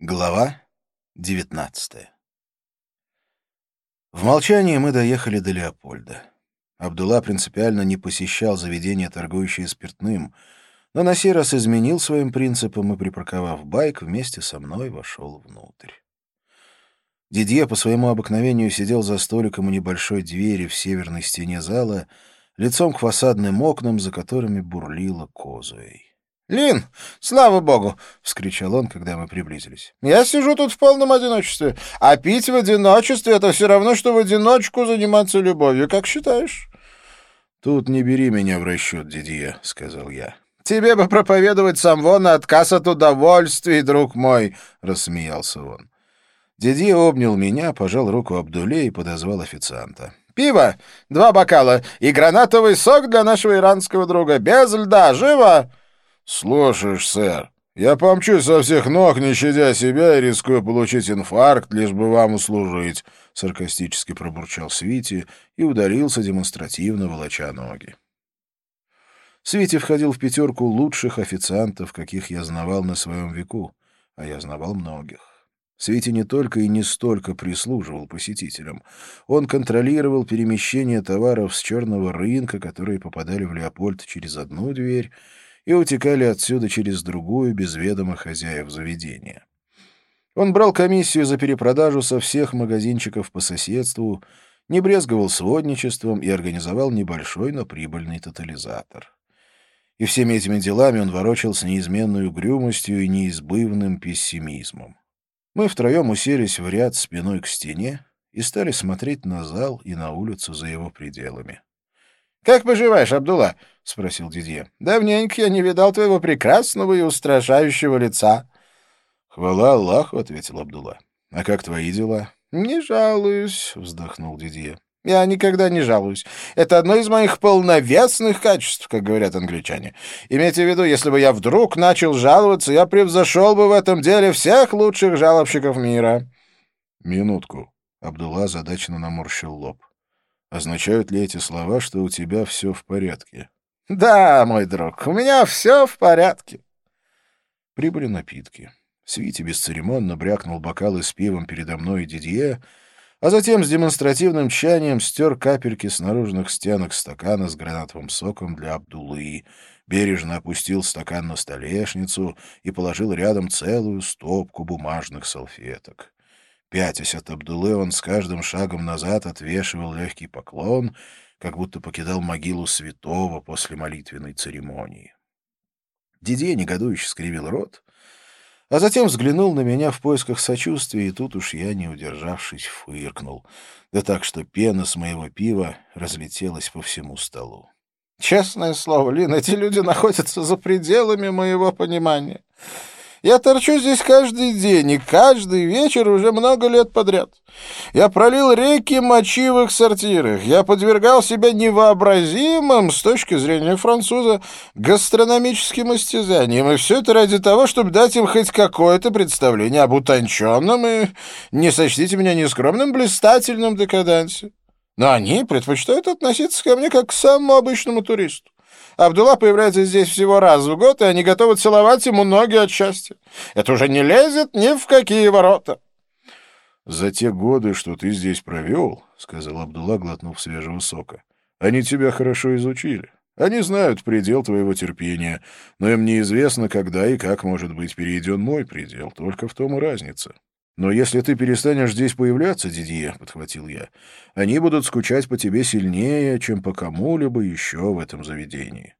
Глава 19. В молчании мы доехали до Леопольда. Абдулла принципиально не посещал заведения, торгующие спиртным, но на сей раз изменил своим принципам и, припарковав байк, вместе со мной вошел внутрь. Дидье по своему обыкновению сидел за столиком у небольшой двери в северной стене зала, лицом к фасадным окнам, за которыми бурлила Козуэй. «Лин, слава богу!» — вскричал он, когда мы приблизились. «Я сижу тут в полном одиночестве, а пить в одиночестве — это все равно, что в одиночку заниматься любовью. Как считаешь?» «Тут не бери меня в расчет, Дидье», — сказал я. «Тебе бы проповедовать самвон и отказ от удовольствий, друг мой!» — рассмеялся он. Дидье обнял меня, пожал руку Абдулле и подозвал официанта. «Пиво, 2 бокала и гранатовый сок для нашего иранского друга. Без льда, живо!» «Слушаешь, сэр, я помчусь со всех ног, не щадя себя, и рискую получить инфаркт, лишь бы вам услужить», — саркастически пробурчал Свити и удалился, демонстративно волоча ноги. Свити входил в 5 лучших официантов, каких я знавал на своем веку, а я знавал многих. Свити не только и не столько прислуживал посетителям. Он контролировал перемещение товаров с черного рынка, которые попадали в Леопольд через одну дверь и утекали отсюда через другую без ведома хозяев заведения. Он брал комиссию за перепродажу со всех магазинчиков по соседству, не брезговал сводничеством и организовал небольшой, но прибыльный тотализатор. И всеми этими делами он ворочал с неизменной угрюмостью и неизбывным пессимизмом. Мы втроем уселись в ряд спиной к стене и стали смотреть на зал и на улицу за его пределами. «Как поживаешь, Абдулла?» — спросил Дидье. «Давненько я не видал твоего прекрасного и устрашающего лица». «Хвала Аллаху», — ответил Абдулла. «А как твои дела?» «Не жалуюсь», — вздохнул Дидье. «Я никогда не жалуюсь. Это одно из моих полновесных качеств, как говорят англичане. Имейте в виду, если бы я вдруг начал жаловаться, я превзошел бы в этом деле всех лучших жалобщиков мира». «Минутку». Абдулла озадаченно наморщил лоб. «Означают ли эти слова, что у тебя все в порядке?» «Да, мой друг, у меня все в порядке». Прибыли напитки. Свити бесцеремонно брякнул бокалы с пивом передо мной и Дидье, а затем с демонстративным тщанием стер капельки с наружных стенок стакана с гранатовым соком для Абдуллы, бережно опустил стакан на столешницу и положил рядом целую стопку бумажных салфеток. Пятясь от Абдуллы, он с каждым шагом назад отвешивал легкий поклон, как будто покидал могилу святого после молитвенной церемонии. Дидье негодующе скривил рот, а затем взглянул на меня в поисках сочувствия, и тут уж я, не удержавшись, фыркнул, да так, что пена с моего пива разлетелась по всему столу. «Честное слово, Лин, эти люди находятся за пределами моего понимания. Я торчу здесь каждый день и каждый вечер уже много лет подряд. Я пролил реки мочи в их сортирах. Я подвергал себя невообразимым, с точки зрения француза, гастрономическим истязаниям. И все это ради того, чтобы дать им хоть какое-то представление об утонченном и, не сочтите меня нескромным, блистательном декадансе. Но они предпочитают относиться ко мне как к самому обычному туристу. Абдулла появляется здесь всего раз в год, и они готовы целовать ему ноги от счастья. Это уже не лезет ни в какие ворота». «За те годы, что ты здесь провел, — сказал Абдулла, глотнув свежего сока, — они тебя хорошо изучили. Они знают предел твоего терпения, но им неизвестно, когда и как может быть перейден мой предел. Только в том и разница. Но если ты перестанешь здесь появляться, Дидье, — подхватил я, — они будут скучать по тебе сильнее, чем по кому-либо еще в этом заведении».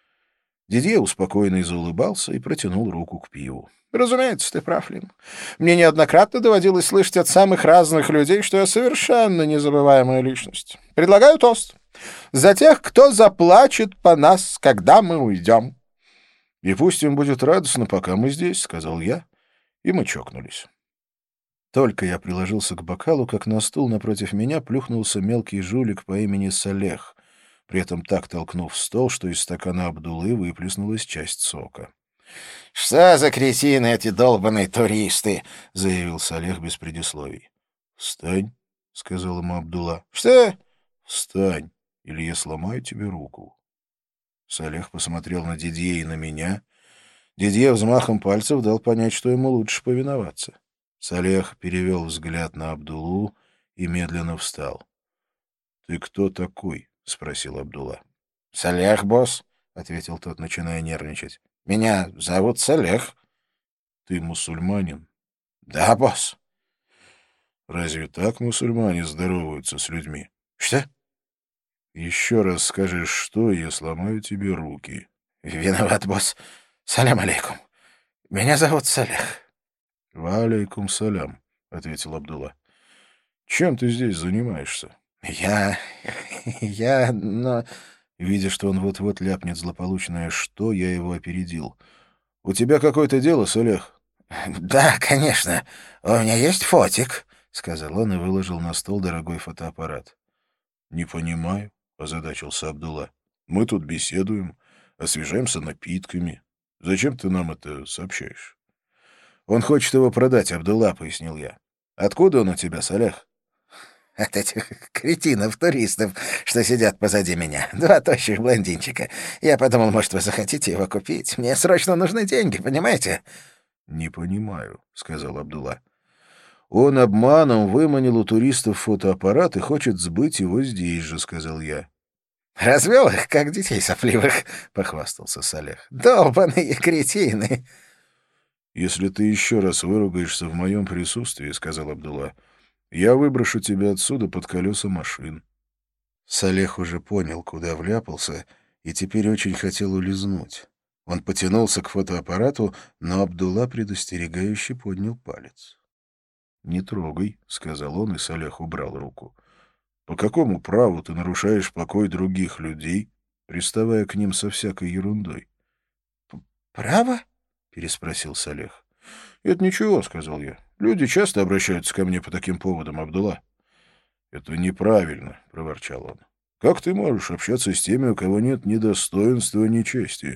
Дидье успокоенно заулыбался и протянул руку к пиву. «Разумеется, ты прав, Лин. Мне неоднократно доводилось слышать от самых разных людей, что я совершенно незабываемая личность. Предлагаю тост. За тех, кто заплачет по нас, когда мы уйдем». «И пусть им будет радостно, пока мы здесь», — сказал я, и мы чокнулись. Только я приложился к бокалу, как на стул напротив меня плюхнулся мелкий жулик по имени Салех, при этом так толкнув стол, что из стакана Абдуллы выплеснулась часть сока. «Что за кретины эти долбаные туристы?» — заявил Салех без предисловий. «Встань», — сказал ему Абдулла. «Что?» «Встань, или я сломаю тебе руку». Салех посмотрел на Дидье и на меня. Дидье взмахом пальцев дал понять, что ему лучше повиноваться. Салех перевел взгляд на Абдуллу и медленно встал. — Ты кто такой? — спросил Абдулла. — Салех, босс, — ответил тот, начиная нервничать. — Меня зовут Салех. — Ты мусульманин? — Да, босс. — Разве так мусульмане здороваются с людьми? — Что? — Еще раз скажешь, что, я сломаю тебе руки. — Виноват, босс. Салям алейкум. Меня зовут Салех. — Ва алейкум салям, — ответил Абдулла. — Чем ты здесь занимаешься? — но... Видя, что он вот-вот ляпнет злополучное «что», я его опередил. — У тебя какое-то дело, Салех? — Да, конечно. У меня есть фотик, — сказал он и выложил на стол дорогой фотоаппарат. — Не понимаю, — озадачился Абдулла. — Мы тут беседуем, освежаемся напитками. Зачем ты нам это сообщаешь? — Он хочет его продать, Абдулла, — пояснил я. — Откуда он у тебя, Салех? — От этих кретинов-туристов, что сидят позади меня. 2 тощих блондинчика. Я подумал, может, вы захотите его купить. Мне срочно нужны деньги, понимаете? — Не понимаю, — сказал Абдулла. — Он обманом выманил у туристов фотоаппарат и хочет сбыть его здесь же, — сказал я. — Развел их, как детей сопливых, — похвастался Салех. — Долбаные кретины! — Если ты еще раз выругаешься в моем присутствии, — сказал Абдулла, — я выброшу тебя отсюда под колеса машин. Салех уже понял, куда вляпался, и теперь очень хотел улизнуть. Он потянулся к фотоаппарату, но Абдулла предостерегающе поднял палец. — Не трогай, — сказал он, и Салех убрал руку. — По какому праву ты нарушаешь покой других людей, приставая к ним со всякой ерундой? — Право? — переспросил Салех. — Это ничего, — сказал я. — Люди часто обращаются ко мне по таким поводам, Абдулла. — Это неправильно, — проворчал он. — Как ты можешь общаться с теми, у кого нет ни достоинства, ни чести?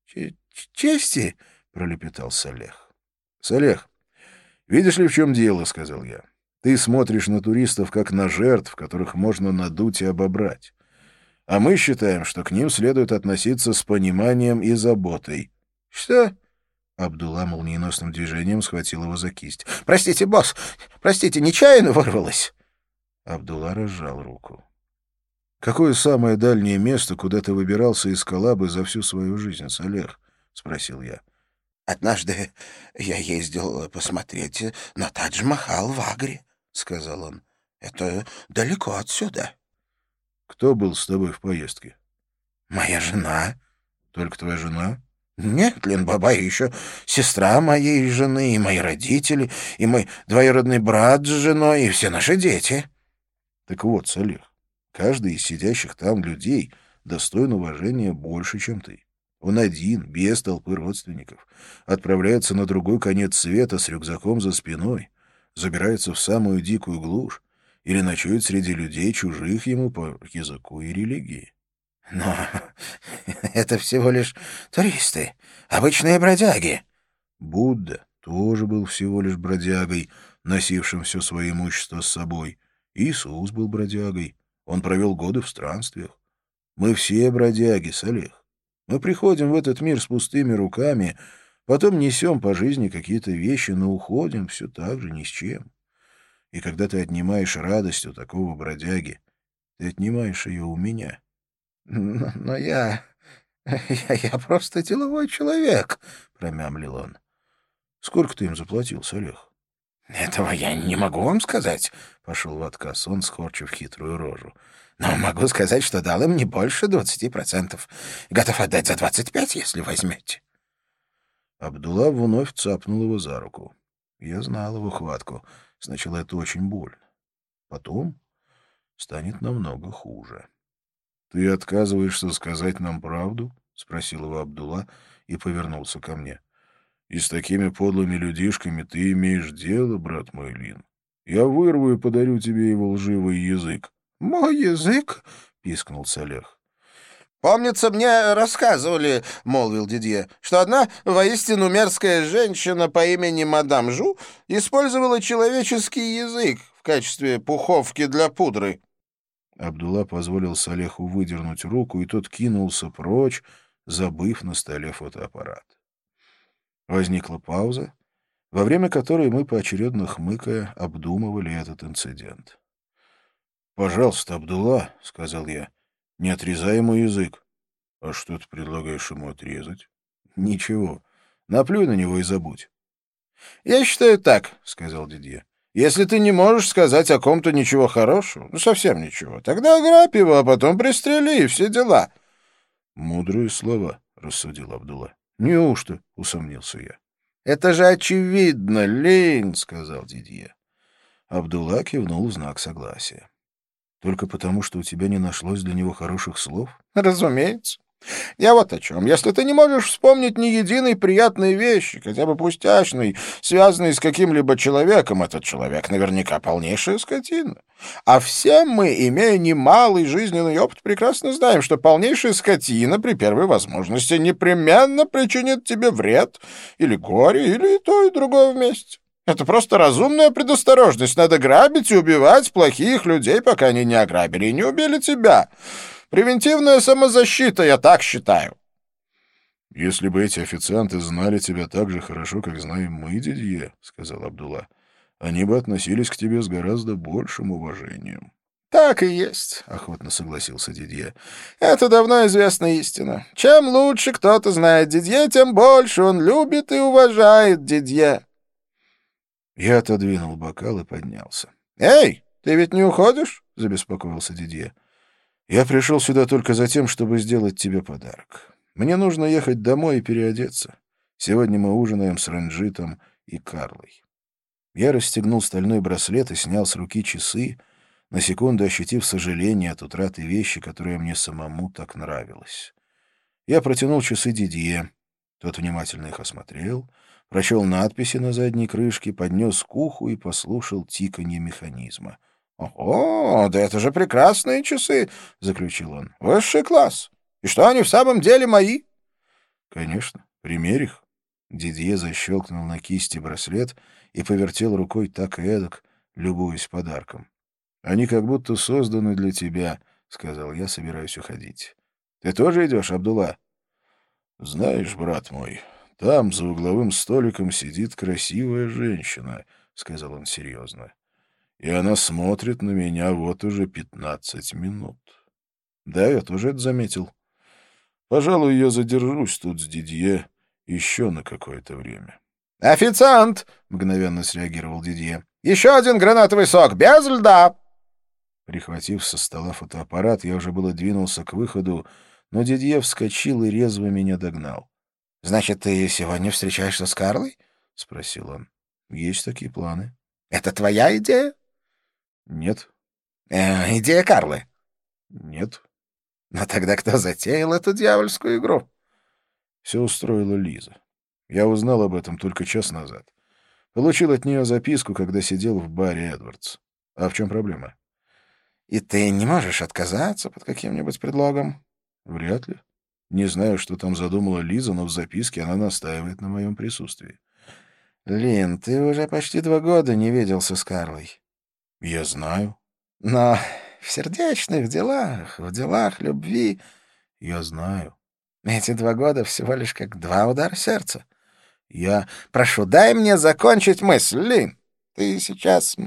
— Чести? — пролепетал Салех. — Салех, видишь ли, в чем дело, — сказал я. Ты смотришь на туристов как на жертв, которых можно надуть и обобрать. А мы считаем, что к ним следует относиться с пониманием и заботой. — Что? Абдулла молниеносным движением схватил его за кисть. — Простите, босс, простите, нечаянно вырвалось. Абдулла разжал руку. — Какое самое дальнее место, куда ты выбирался из Калабы за всю свою жизнь, Салех? — спросил я. — Однажды я ездил посмотреть на Тадж-Махал в Агре, — сказал он. — Это далеко отсюда. — Кто был с тобой в поездке? — Моя жена. — Только твоя жена? — Нет, Лин-Бабай, еще сестра моей жены, и мои родители, и мой двоюродный брат с женой, и все наши дети. — Так вот, Салех, каждый из сидящих там людей достоин уважения больше, чем ты. Он один, без толпы родственников, отправляется на другой конец света с рюкзаком за спиной, забирается в самую дикую глушь или ночует среди людей, чужих ему по языку и религии. — Но это всего лишь туристы, обычные бродяги. Будда тоже был всего лишь бродягой, носившим все свое имущество с собой. Иисус был бродягой. Он провел годы в странствиях. Мы все бродяги, Салех. Мы приходим в этот мир с пустыми руками, потом несем по жизни какие-то вещи, но уходим все так же ни с чем. И когда ты отнимаешь радость у такого бродяги, ты отнимаешь ее у меня. — Но я просто деловой человек, — промямлил он. — Сколько ты им заплатил, Салех? — Этого я не могу вам сказать, — пошел в отказ он, скорчив хитрую рожу. — Но могу сказать, что дал им не больше 20%. Готов отдать за 25, если возьмете. Абдулла вновь цапнул его за руку. Я знал его хватку. Сначала это очень больно. Потом станет намного хуже. — Ты отказываешься сказать нам правду? — спросил его Абдулла и повернулся ко мне. — И с такими подлыми людишками ты имеешь дело, брат мой Лин? Я вырву и подарю тебе его лживый язык. — Мой язык? — пискнул Салех. — Помнится, мне рассказывали, — молвил Дидье, — что одна воистину мерзкая женщина по имени мадам Жу использовала человеческий язык в качестве пуховки для пудры. Абдулла позволил Салеху выдернуть руку, и тот кинулся прочь, забыв на столе фотоаппарат. Возникла пауза, во время которой мы, поочередно хмыкая, обдумывали этот инцидент. «Пожалуйста, Абдулла», — сказал я, — «не отрезай ему язык». «А что ты предлагаешь ему отрезать?» «Ничего. Наплюй на него и забудь». «Я считаю так», — сказал Дидье. «Если ты не можешь сказать о ком-то ничего хорошего, ну совсем ничего, тогда ограбь его, а потом пристрели, и все дела». «Мудрые слова», — рассудил Абдулла. «Неужто?» — усомнился я. «Это же очевидно, Лин», — сказал Дидье. Абдулла кивнул в знак согласия. «Только потому, что у тебя не нашлось для него хороших слов?» «Разумеется. Я вот о чем. Если ты не можешь вспомнить ни единой приятной вещи, хотя бы пустячной, связанной с каким-либо человеком, этот человек наверняка полнейшая скотина. А все мы, имея немалый жизненный опыт, прекрасно знаем, что полнейшая скотина при первой возможности непременно причинит тебе вред или горе, или и то, и другое вместе. Это просто разумная предосторожность. Надо грабить и убивать плохих людей, пока они не ограбили и не убили тебя. Превентивная самозащита, я так считаю». «Если бы эти официанты знали тебя так же хорошо, как знаем мы, Дидье, — сказал Абдулла, — они бы относились к тебе с гораздо большим уважением». «Так и есть», — охотно согласился Дидье. «Это давно известная истина. Чем лучше кто-то знает Дидье, тем больше он любит и уважает Дидье». Я отодвинул бокал и поднялся. «Эй, ты ведь не уходишь?» — забеспокоился Дидье. «Я пришел сюда только за тем, чтобы сделать тебе подарок. Мне нужно ехать домой и переодеться. Сегодня мы ужинаем с Ранджитом и Карлой». Я расстегнул стальной браслет и снял с руки часы, на секунду ощутив сожаление от утраты вещи, которая мне самому так нравилась. Я протянул часы Дидье. Тот внимательно их осмотрел, прочел надписи на задней крышке, поднес к уху и послушал тиканье механизма. «Ого, да это же прекрасные часы!» — заключил он. «Высший класс! И что, они в самом деле мои?» «Конечно. Примерь их». Дидье защелкнул на кисти браслет и повертел рукой так и эдак, любуясь подарком. «Они как будто созданы для тебя», — сказал я, собираюсь уходить. «Ты тоже идешь, Абдулла?» «Знаешь, брат мой, там за угловым столиком сидит красивая женщина», — сказал он серьезно. «И она смотрит на меня вот уже 15 минут». «Да, я тоже это заметил. Пожалуй, я задержусь тут с Дидье еще на какое-то время». «Официант!» — мгновенно среагировал Дидье. «Еще один гранатовый сок, без льда!» Прихватив со стола фотоаппарат, я уже было двинулся к выходу, но Дидье вскочил и резво меня догнал. «Значит, ты сегодня встречаешься с Карлой?» — спросил он. «Есть такие планы». «Это твоя идея?» «Нет». «Идея Карлы?» «Нет». «Но тогда кто затеял эту дьявольскую игру?» Все устроила Лиза. Я узнал об этом только час назад. Получил от нее записку, когда сидел в баре Эдвардс. А в чем проблема? «И ты не можешь отказаться под каким-нибудь предлогом?» Вряд ли. Не знаю, что там задумала Лиза, но в записке она настаивает на моем присутствии. «Лин, ты уже почти 2 года не виделся с Карлой». Я знаю. «Но в сердечных делах, в делах любви...» Я знаю. Эти 2 года всего лишь как 2 удара сердца. Прошу, дай мне закончить мысль, Лин. Ты сейчас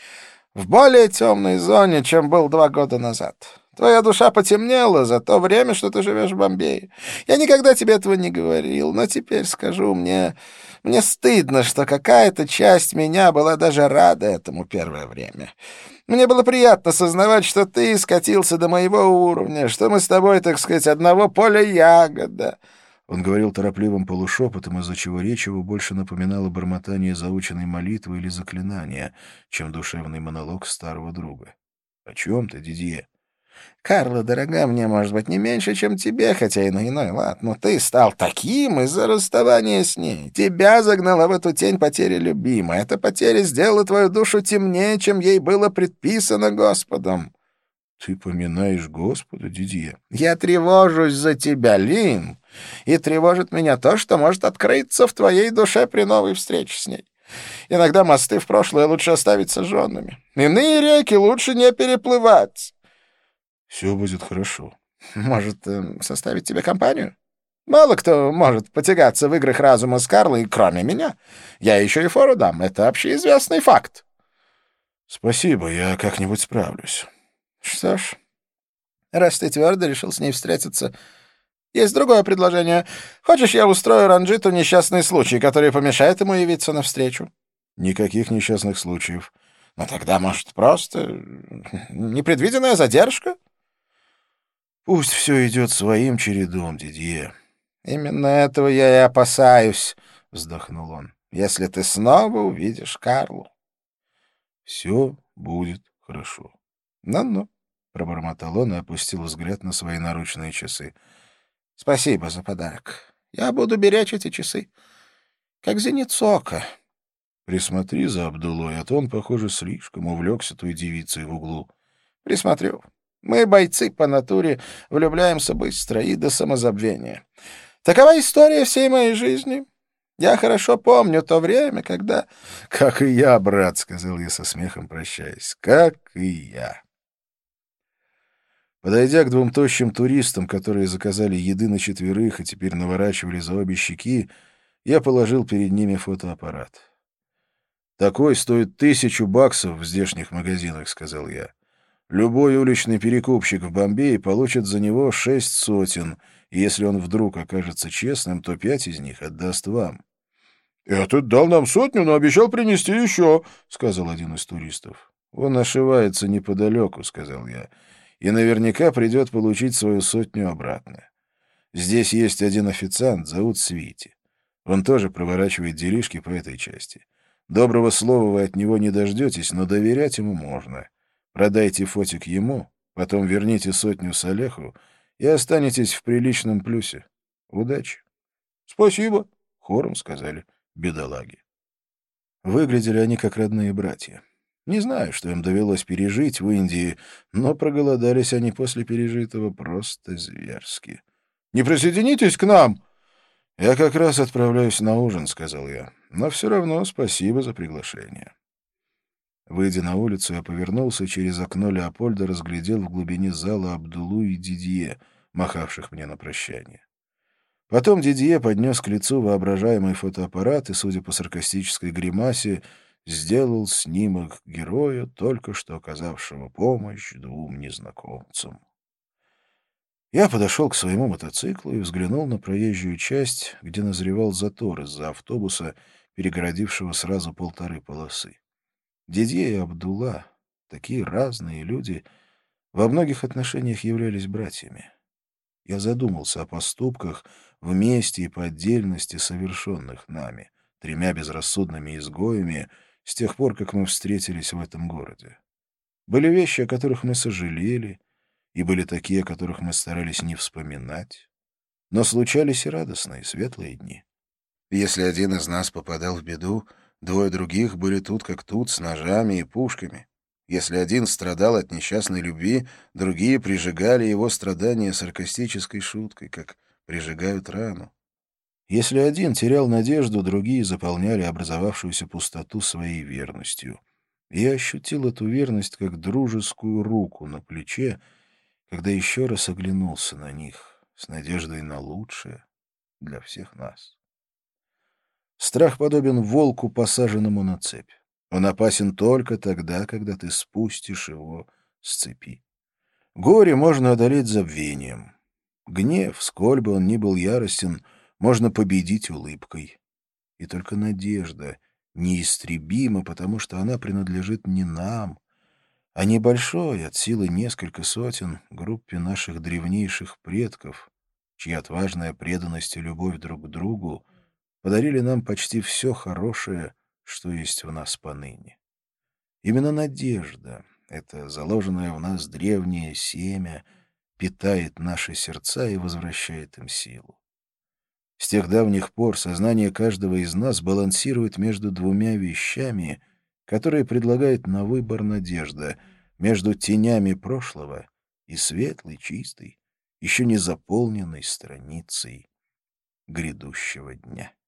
в более темной зоне, чем был 2 года назад. Твоя душа потемнела за то время, что ты живешь в Бомбее. Я никогда тебе этого не говорил, но теперь скажу, мне стыдно, что какая-то часть меня была даже рада этому первое время. Мне было приятно сознавать, что ты скатился до моего уровня, что мы с тобой, так сказать, одного поля ягода». Он говорил торопливым полушепотом, из-за чего речь его больше напоминала бормотание заученной молитвы или заклинания, чем душевный монолог старого друга. «О чем ты, Дидье?» «Карла, дорога, мне, может быть, не меньше, чем тебе, хотя и на иной лад, но ты стал таким из-за расставания с ней. Тебя загнала в эту тень потеря любимой. Эта потеря сделала твою душу темнее, чем ей было предписано Господом». «Ты поминаешь Господа, Дидье?» «Я тревожусь за тебя, Лин, и тревожит меня то, что может открыться в твоей душе при новой встрече с ней. Иногда мосты в прошлое лучше оставить сожженными. Иные реки лучше не переплывать». «Все будет хорошо». «Может, составить тебе компанию?» Мало кто может потягаться в играх разума с Карлой, кроме меня. Я еще и фору дам. Это общеизвестный факт. Спасибо, я как-нибудь справлюсь. Что ж, раз ты твердо решил с ней встретиться, есть другое предложение. Хочешь, я устрою Ранджиту несчастный случай, который помешает ему явиться навстречу? Никаких несчастных случаев. Ну тогда, может, просто непредвиденная задержка? Пусть все идет своим чередом, Дидье. Именно этого я и опасаюсь, вздохнул он. Если ты снова увидишь Карлу. Все будет хорошо. Ну-ну, Пробормотал он и опустил взгляд на свои наручные часы. спасибо за подарок. Я буду беречь эти часы, как зеницу ока. Присмотри за Абдулой, а то он, похоже, слишком увлекся той девицей в углу. Присмотрю. Мы, бойцы по натуре, влюбляемся быстро и до самозабвения. Такова история всей моей жизни. Я хорошо помню то время, когда... — Как и я, брат, — сказал я со смехом, прощаясь. — Как и я. Подойдя к двум тощим туристам, которые заказали еды на четверых и теперь наворачивали за обе щеки, я положил перед ними фотоаппарат. «Такой стоит $1000 в здешних магазинах», — сказал я. «Любой уличный перекупщик в Бомбее получит за него 600, и если он вдруг окажется честным, то 5 из них отдаст вам». «Этот дал нам 100, но обещал принести еще», — сказал один из туристов. «Он ошивается неподалеку», — сказал я, — «и наверняка придет получить свою 100 обратно. Здесь есть один официант, зовут Свити. Он тоже проворачивает делишки по этой части. Доброго слова вы от него не дождетесь, но доверять ему можно. Продайте фотик ему, потом верните 100 Салеху и останетесь в приличном плюсе. Удачи». «Спасибо», — хором сказали бедолаги. Выглядели они как родные братья. Не знаю, что им довелось пережить в Индии, но проголодались они после пережитого просто зверски. «Не присоединитесь к нам?» «Я как раз отправляюсь на ужин», — сказал я. «Но все равно спасибо за приглашение». Выйдя на улицу, я повернулся и через окно Леопольда разглядел в глубине зала Абдулу и Дидье, махавших мне на прощание. Потом Дидье поднес к лицу воображаемый фотоаппарат и, судя по саркастической гримасе, сделал снимок героя, только что оказавшего помощь двум незнакомцам. Я подошел к своему мотоциклу и взглянул на проезжую часть, где назревал затор из-за автобуса, перегородившего сразу 1,5 полосы. Дидье и Абдулла, такие разные люди, во многих отношениях являлись братьями. Я задумался о поступках, вместе и по отдельности совершенных нами, 3 безрассудными изгоями, с тех пор, как мы встретились в этом городе. Были вещи, о которых мы сожалели, и были такие, о которых мы старались не вспоминать. Но случались и радостные, светлые дни. Если один из нас попадал в беду, 2 других были тут как тут, с ножами и пушками. Если один страдал от несчастной любви, другие прижигали его страдания саркастической шуткой, как прижигают рану. Если один терял надежду, другие заполняли образовавшуюся пустоту своей верностью. И я ощутил эту верность как дружескую руку на плече, когда еще раз оглянулся на них с надеждой на лучшее для всех нас. Страх подобен волку, посаженному на цепь. Он опасен только тогда, когда ты спустишь его с цепи. Горе можно одолеть забвением. Гнев, сколь бы он ни был яростен, можно победить улыбкой. И только надежда неистребима, потому что она принадлежит не нам, а небольшой, от силы несколько сотен, группе наших древнейших предков, чья отважная преданность и любовь друг к другу подарили нам почти все хорошее, что есть в нас поныне. Именно надежда, это заложенное в нас древнее семя, питает наши сердца и возвращает им силу. С тех давних пор сознание каждого из нас балансирует между 2 вещами, которые предлагает на выбор надежда, между тенями прошлого и светлой, чистой, еще не заполненной страницей грядущего дня.